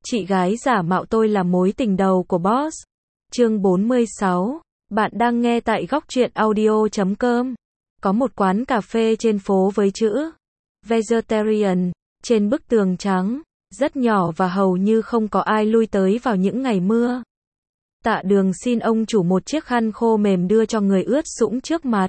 Chị gái giả mạo tôi là mối tình đầu của boss. Chương 46. Bạn đang nghe tại góc truyện audio.com. Có một quán cà phê trên phố với chữ Vegetarian trên bức tường trắng, rất nhỏ và hầu như không có ai lui tới vào những ngày mưa. Tạ Đường xin ông chủ một chiếc khăn khô mềm đưa cho người ướt sũng trước mặt.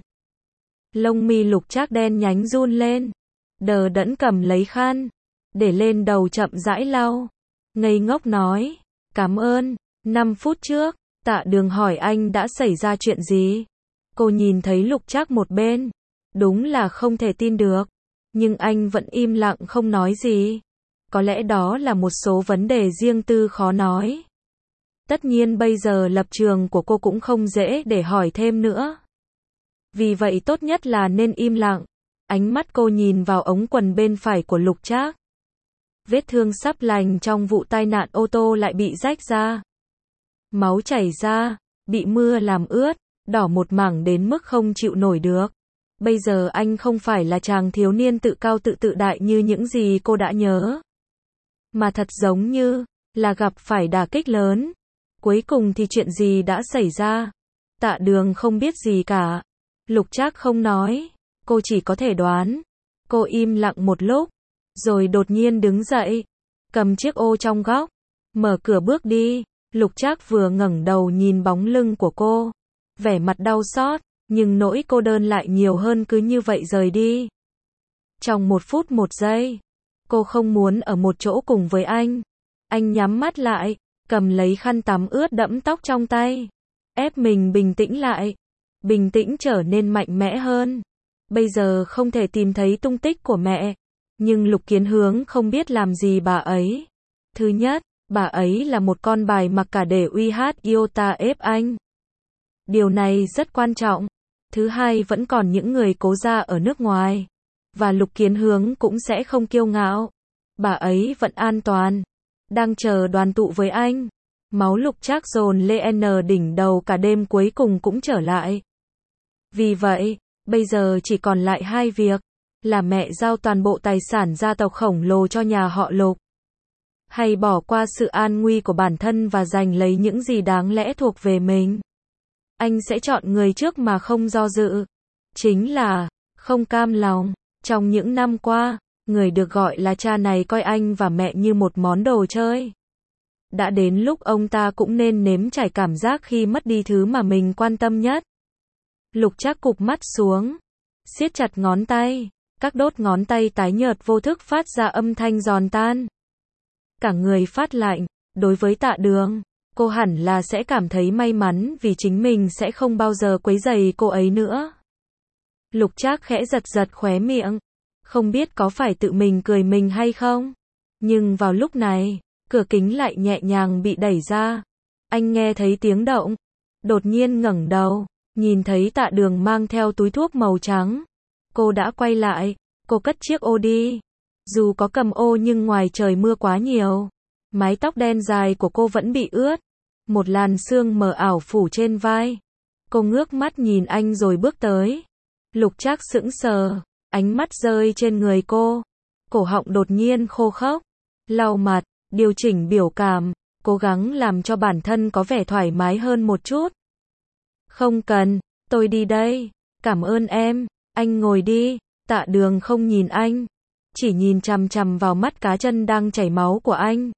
Lông mi Lục Trác đen nhánh run lên, đờ đẫn cầm lấy khăn, để lên đầu chậm rãi lau. Ngây ngốc nói, cảm ơn. 5 phút trước, Tạ Đường hỏi anh đã xảy ra chuyện gì. Cô nhìn thấy Lục Trác một bên, đúng là không thể tin được, nhưng anh vẫn im lặng không nói gì. Có lẽ đó là một số vấn đề riêng tư khó nói. Tất nhiên bây giờ lập trường của cô cũng không dễ để hỏi thêm nữa. Vì vậy tốt nhất là nên im lặng. Ánh mắt cô nhìn vào ống quần bên phải của Lục Trác. Vết thương sắp lành trong vụ tai nạn ô tô lại bị rách ra. Máu chảy ra, bị mưa làm ướt, đỏ một mảng đến mức không chịu nổi được. Bây giờ anh không phải là chàng thiếu niên tự cao tự đại như những gì cô đã nhớ, mà thật giống như là gặp phải đả kích lớn. Cuối cùng thì chuyện gì đã xảy ra? Tạ Đường không biết gì cả. Lục Trác không nói, cô chỉ có thể đoán. Cô im lặng một lúc, rồi đột nhiên đứng dậy, cầm chiếc ô trong góc, mở cửa bước đi. Lục Trác vừa ngẩng đầu nhìn bóng lưng của cô, vẻ mặt đau xót, nhưng nỗi cô đơn lại nhiều hơn cứ như vậy rời đi. Trong 1 phút 1 giây, cô không muốn ở một chỗ cùng với anh. Anh nhắm mắt lại, cầm lấy khăn tắm ướt đẫm tóc trong tay, ép mình bình tĩnh lại, bình tĩnh trở nên mạnh mẽ hơn. Bây giờ không thể tìm thấy tung tích của mẹ, nhưng Lục Kiến Hướng không biết làm gì bà ấy. Thứ nhất, bà ấy là một con bài mặc cả để uy hát iota ép anh. Điều này rất quan trọng. Thứ hai, vẫn còn những người cố gia ở nước ngoài, và Lục Kiến Hướng cũng sẽ không kiêu ngạo. Bà ấy vẫn an toàn, đang chờ đoàn tụ với anh. Máu Lục Trác dồn lên đỉnh đầu cả đêm cuối cùng cũng trở lại. Vì vậy, bây giờ chỉ còn lại 2 việc, là mẹ giao toàn bộ tài sản gia tộc khổng lồ cho nhà họ Lục, hay bỏ qua sự an nguy của bản thân và giành lấy những gì đáng lẽ thuộc về mình. Anh sẽ chọn người trước mà không do dự, chính là không cam lòng. Trong những năm qua, người được gọi là cha này coi anh và mẹ như một món đồ chơi. Đã đến lúc ông ta cũng nên nếm trải cảm giác khi mất đi thứ mà mình quan tâm nhất. Lục Trác cụp mắt xuống, siết chặt ngón tay, các đốt ngón tay tái nhợt vô thức phát ra âm thanh giòn tan. Cả người phát lạnh. Đối với Tạ Đường, cô hẳn là sẽ cảm thấy may mắn vì chính mình sẽ không bao giờ quấy rầy cô ấy nữa. Lục Trác khẽ giật giật khóe miệng, không biết có phải tự mình cười mình hay không. Nhưng vào lúc này, cửa kính lại nhẹ nhàng bị đẩy ra. Anh nghe thấy tiếng động, đột nhiên ngẩng đầu, nhìn thấy Tạ Đường mang theo túi thuốc màu trắng. Cô đã quay lại, cô cất chiếc ô đi. Dù có cầm ô nhưng ngoài trời mưa quá nhiều, mái tóc đen dài của cô vẫn bị ướt. Một làn sương mờ ảo phủ trên vai. Cô ngước mắt nhìn anh rồi bước tới. Lục Trác sững sờ, ánh mắt rơi trên người cô. Cổ họng đột nhiên khô khốc. Lau mặt, điều chỉnh biểu cảm, cố gắng làm cho bản thân có vẻ thoải mái hơn một chút. Không cần, tôi đi đây. Cảm ơn em, anh ngồi đi. Tạ Đường không nhìn anh, chỉ nhìn chằm chằm vào mắt cá chân đang chảy máu của anh.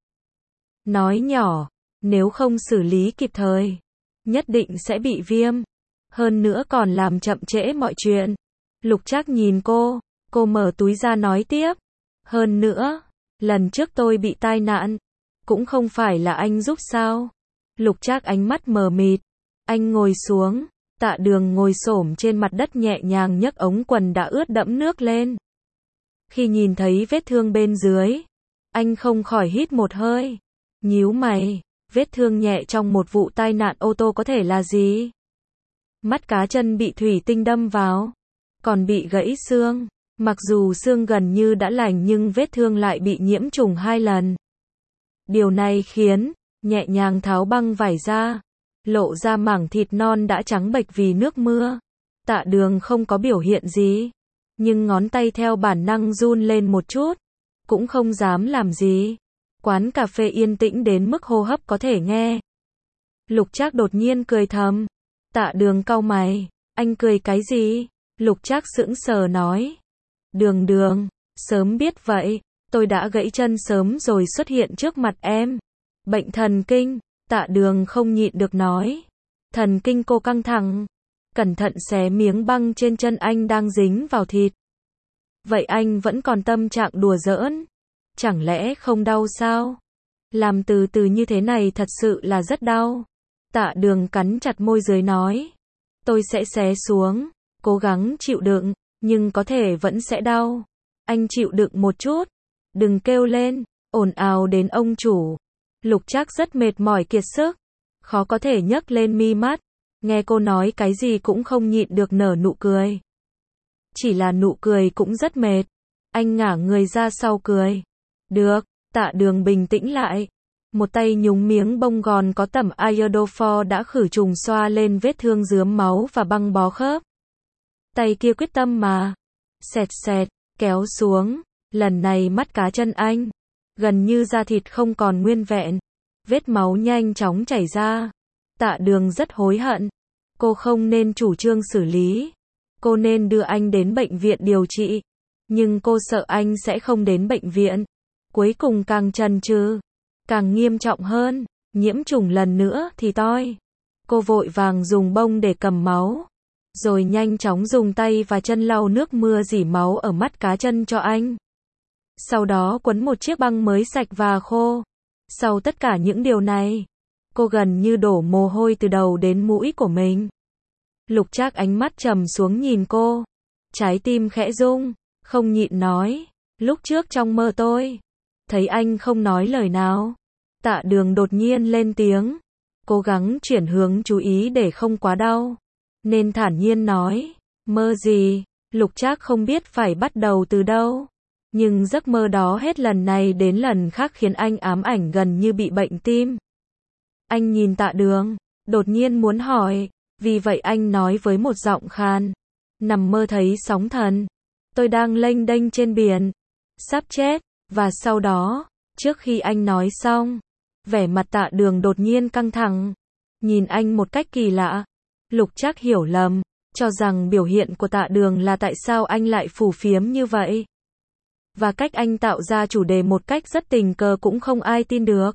Nói nhỏ, nếu không xử lý kịp thời, nhất định sẽ bị viêm. Hơn nữa còn làm chậm trễ mọi chuyện. Lục Trác nhìn cô mở túi ra nói tiếp. Hơn nữa, lần trước tôi bị tai nạn, cũng không phải là anh giúp sao? Lục Trác ánh mắt mờ mịt. Anh ngồi xuống. Tạ Đường ngồi xổm trên mặt đất nhẹ nhàng nhấc ống quần đã ướt đẫm nước lên. Khi nhìn thấy vết thương bên dưới, anh không khỏi hít một hơi, nhíu mày. Vết thương nhẹ trong một vụ tai nạn ô tô có thể là gì? Mắt cá chân bị thủy tinh đâm vào, còn bị gãy xương. Mặc dù xương gần như đã lành nhưng vết thương lại bị nhiễm trùng 2 lần. Điều này khiến, nhẹ nhàng tháo băng vải ra, lộ ra mảng thịt non đã trắng bệch vì nước mưa. Tạ Đường không có biểu hiện gì, nhưng ngón tay theo bản năng run lên một chút, cũng không dám làm gì. Quán cà phê yên tĩnh đến mức hô hấp có thể nghe. Lục Trác đột nhiên cười thầm. Tạ Đường cau mày, anh cười cái gì? Lục Trác sững sờ nói. Đường Đường, sớm biết vậy, tôi đã gãy chân sớm rồi xuất hiện trước mặt em. Bệnh thần kinh, Tạ Đường không nhịn được nói. Thần kinh cô căng thẳng. Cẩn thận xé miếng băng trên chân anh đang dính vào thịt. Vậy anh vẫn còn tâm trạng đùa giỡn? Chẳng lẽ không đau sao? Làm từ từ như thế này thật sự là rất đau. Tạ Đường cắn chặt môi dưới nói. Tôi sẽ xé xuống, cố gắng chịu đựng, nhưng có thể vẫn sẽ đau. Anh chịu đựng một chút, đừng kêu lên, ồn ào đến ông chủ. Lục Trác rất mệt mỏi kiệt sức, khó có thể nhấc lên mi mắt, nghe cô nói cái gì cũng không nhịn được nở nụ cười. Chỉ là nụ cười cũng rất mệt, anh ngả người ra sau cười. Được, Tạ Đường bình tĩnh lại. Một tay nhúng miếng bông gòn có tẩm iodophor đã khử trùng xoa lên vết thương rướm máu và băng bó khớp. Tay kia quyết tâm mà. Xẹt xẹt, kéo xuống. Lần này mắt cá chân anh. Gần như da thịt không còn nguyên vẹn. Vết máu nhanh chóng chảy ra. Tạ Đường rất hối hận. Cô không nên chủ trương xử lý. Cô nên đưa anh đến bệnh viện điều trị. Nhưng cô sợ anh sẽ không đến bệnh viện. Cuối cùng càng chần chừ, càng nghiêm trọng hơn, nhiễm trùng lần nữa thì toi. Cô vội vàng dùng bông để cầm máu, rồi nhanh chóng dùng tay và chân lau nước mưa rỉ máu ở mắt cá chân cho anh. Sau đó quấn một chiếc băng mới sạch và khô. Sau tất cả những điều này, cô gần như đổ mồ hôi từ đầu đến mũi của mình. Lục Trác ánh mắt trầm xuống nhìn cô, trái tim khẽ rung, không nhịn nói, lúc trước trong mơ tôi thấy anh không nói lời nào. Tạ Đường đột nhiên lên tiếng, cố gắng chuyển hướng chú ý để không quá đau, nên thản nhiên nói, mơ gì? Lục Trác không biết phải bắt đầu từ đâu, nhưng giấc mơ đó hết lần này đến lần khác khiến anh ám ảnh gần như bị bệnh tim. Anh nhìn Tạ Đường, đột nhiên muốn hỏi, vì vậy anh nói với một giọng khan, nằm mơ thấy sóng thần, tôi đang lênh đênh trên biển, sắp chết. Và sau đó, trước khi anh nói xong, vẻ mặt Tạ Đường đột nhiên căng thẳng, nhìn anh một cách kỳ lạ. Lục Trác hiểu lầm, cho rằng biểu hiện của Tạ Đường là tại sao anh lại phù phiếm như vậy. Và cách anh tạo ra chủ đề một cách rất tình cờ cũng không ai tin được.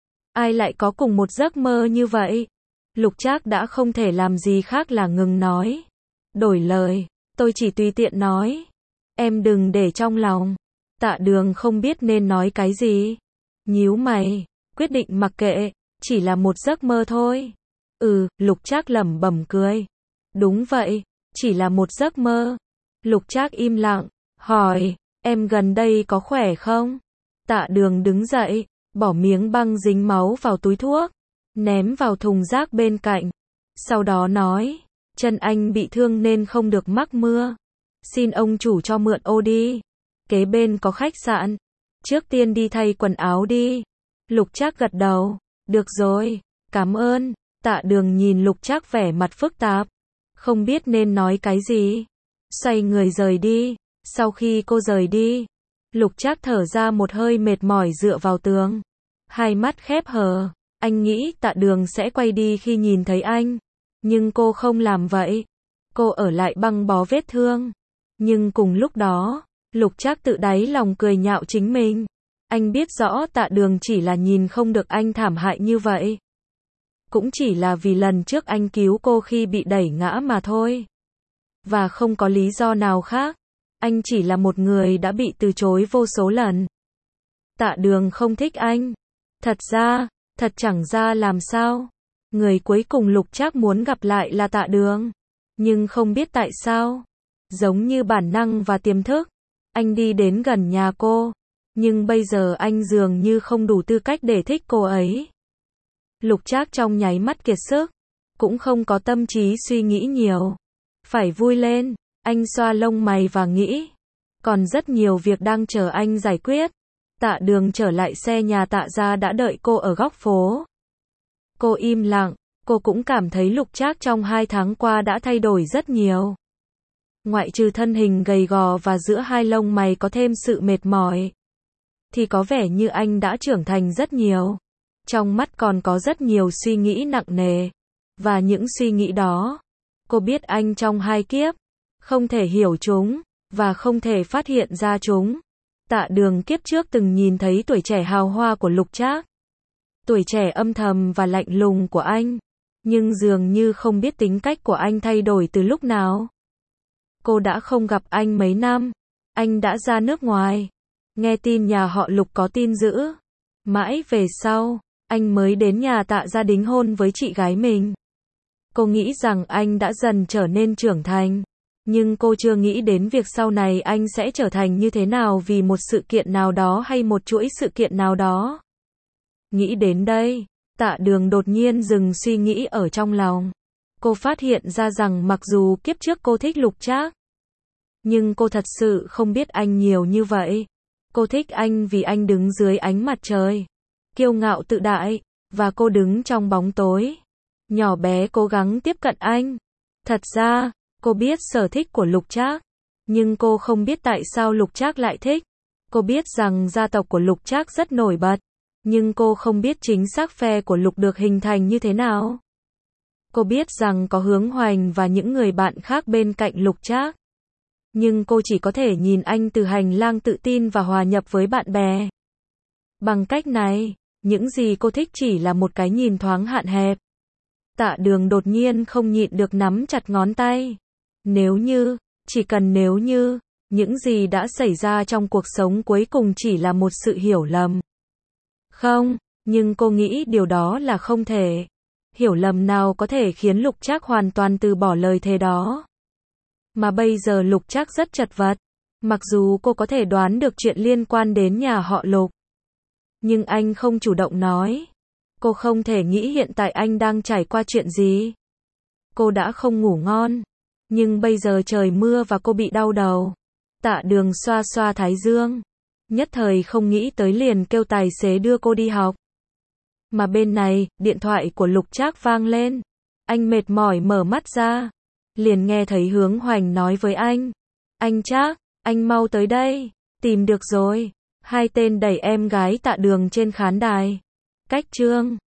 Ai lại có cùng một giấc mơ như vậy? Lục Trác đã không thể làm gì khác là ngừng nói. Đổi lời, tôi chỉ tùy tiện nói. Em đừng để trong lòng. Tạ Đường không biết nên nói cái gì. Nhíu mày, quyết định mặc kệ, chỉ là một giấc mơ thôi. Lục Trác lẩm bẩm cười. Đúng vậy, chỉ là một giấc mơ. Lục Trác im lặng, hỏi, em gần đây có khỏe không? Tạ Đường đứng dậy, bỏ miếng băng dính máu vào túi thuốc, ném vào thùng rác bên cạnh. Sau đó nói, chân anh bị thương nên không được mắc mưa. Xin ông chủ cho mượn ô đi. Kế bên có khách sạn. Trước tiên đi thay quần áo đi. Lục Trác gật đầu. Được rồi, cảm ơn. Tạ Đường nhìn Lục Trác vẻ mặt phức tạp, không biết nên nói cái gì. Xoay người rời đi. Sau khi cô rời đi, Lục Trác thở ra một hơi mệt mỏi dựa vào tường. Hai mắt khép hờ. Anh nghĩ Tạ Đường sẽ quay đi khi nhìn thấy anh. Nhưng cô không làm vậy. Cô ở lại băng bó vết thương. Nhưng cùng lúc đó, Lục Trác tự đáy lòng cười nhạo chính mình. Anh biết rõ Tạ Đường chỉ là nhìn không được anh thảm hại như vậy. Cũng chỉ là vì lần trước anh cứu cô khi bị đẩy ngã mà thôi. Và không có lý do nào khác. Anh chỉ là một người đã bị từ chối vô số lần. Tạ Đường không thích anh. Thật chẳng ra làm sao. Người cuối cùng Lục Trác muốn gặp lại là Tạ Đường. Nhưng không biết tại sao. Giống như bản năng và tiềm thức, anh đi đến gần nhà cô. Nhưng bây giờ anh dường như không đủ tư cách để thích cô ấy. Lục Trác trong nháy mắt kiệt sức, cũng không có tâm trí suy nghĩ nhiều. Phải vui lên, anh xoa lông mày và nghĩ. Còn rất nhiều việc đang chờ anh giải quyết. Tạ Đường trở lại xe nhà Tạ gia đã đợi cô ở góc phố. Cô im lặng, cô cũng cảm thấy Lục Trác trong 2 tháng qua đã thay đổi rất nhiều. Ngoại trừ thân hình gầy gò và giữa hai lông mày có thêm sự mệt mỏi. thì có vẻ như anh đã trưởng thành rất nhiều. Trong mắt còn có rất nhiều suy nghĩ nặng nề. Và những suy nghĩ đó, cô biết anh trong 2 kiếp, không thể hiểu chúng, và không thể phát hiện ra chúng. Tạ Đường kiếp trước từng nhìn thấy tuổi trẻ hào hoa của Lục Trác. Tuổi trẻ âm thầm và lạnh lùng của anh. Nhưng dường như không biết tính cách của anh thay đổi từ lúc nào. Cô đã không gặp anh mấy năm. Anh đã ra nước ngoài. Nghe tin nhà họ Lục có tin dữ. Mãi về sau, anh mới đến nhà Tạ gia đính hôn với chị gái mình. Cô nghĩ rằng anh đã dần trở nên trưởng thành. Nhưng cô chưa nghĩ đến việc sau này anh sẽ trở thành như thế nào vì một sự kiện nào đó hay một chuỗi sự kiện nào đó. Nghĩ đến đây, Tạ Đường đột nhiên dừng suy nghĩ ở trong lòng. Cô phát hiện ra rằng mặc dù kiếp trước cô thích Lục Trác, nhưng cô thật sự không biết anh nhiều như vậy. Cô thích anh vì anh đứng dưới ánh mặt trời, kiêu ngạo tự đại, và cô đứng trong bóng tối, nhỏ bé cố gắng tiếp cận anh. Thật ra, cô biết sở thích của Lục Trác, nhưng cô không biết tại sao Lục Trác lại thích. Cô biết rằng gia tộc của Lục Trác rất nổi bật, nhưng cô không biết chính xác phe của Lục được hình thành như thế nào. Cô biết rằng có Hướng Hoành và những người bạn khác bên cạnh Lục Trác, nhưng cô chỉ có thể nhìn anh từ hành lang tự tin và hòa nhập với bạn bè. Bằng cách này, những gì cô thích chỉ là một cái nhìn thoáng hạn hẹp. Tạ Đường đột nhiên không nhịn được nắm chặt ngón tay. Nếu như, chỉ cần nếu như, những gì đã xảy ra trong cuộc sống cuối cùng chỉ là một sự hiểu lầm. Không, nhưng cô nghĩ điều đó là không thể. Hiểu lầm nào có thể khiến Lục Trác hoàn toàn từ bỏ lời thề đó. Mà bây giờ Lục Trác rất chật vật. Mặc dù cô có thể đoán được chuyện liên quan đến nhà họ Lục, nhưng anh không chủ động nói. Cô không thể nghĩ hiện tại anh đang trải qua chuyện gì. Cô đã không ngủ ngon, nhưng bây giờ trời mưa và cô bị đau đầu. Tạ Đường xoa xoa thái dương, nhất thời không nghĩ tới liền kêu tài xế đưa cô đi học. Mà bên này, điện thoại của Lục Trác vang lên. Anh mệt mỏi mở mắt ra, liền nghe thấy Hướng Hoành nói với anh. Anh Trác, anh mau tới đây, tìm được rồi. Hai tên đẩy em gái Tạ Đường trên khán đài. Cách chương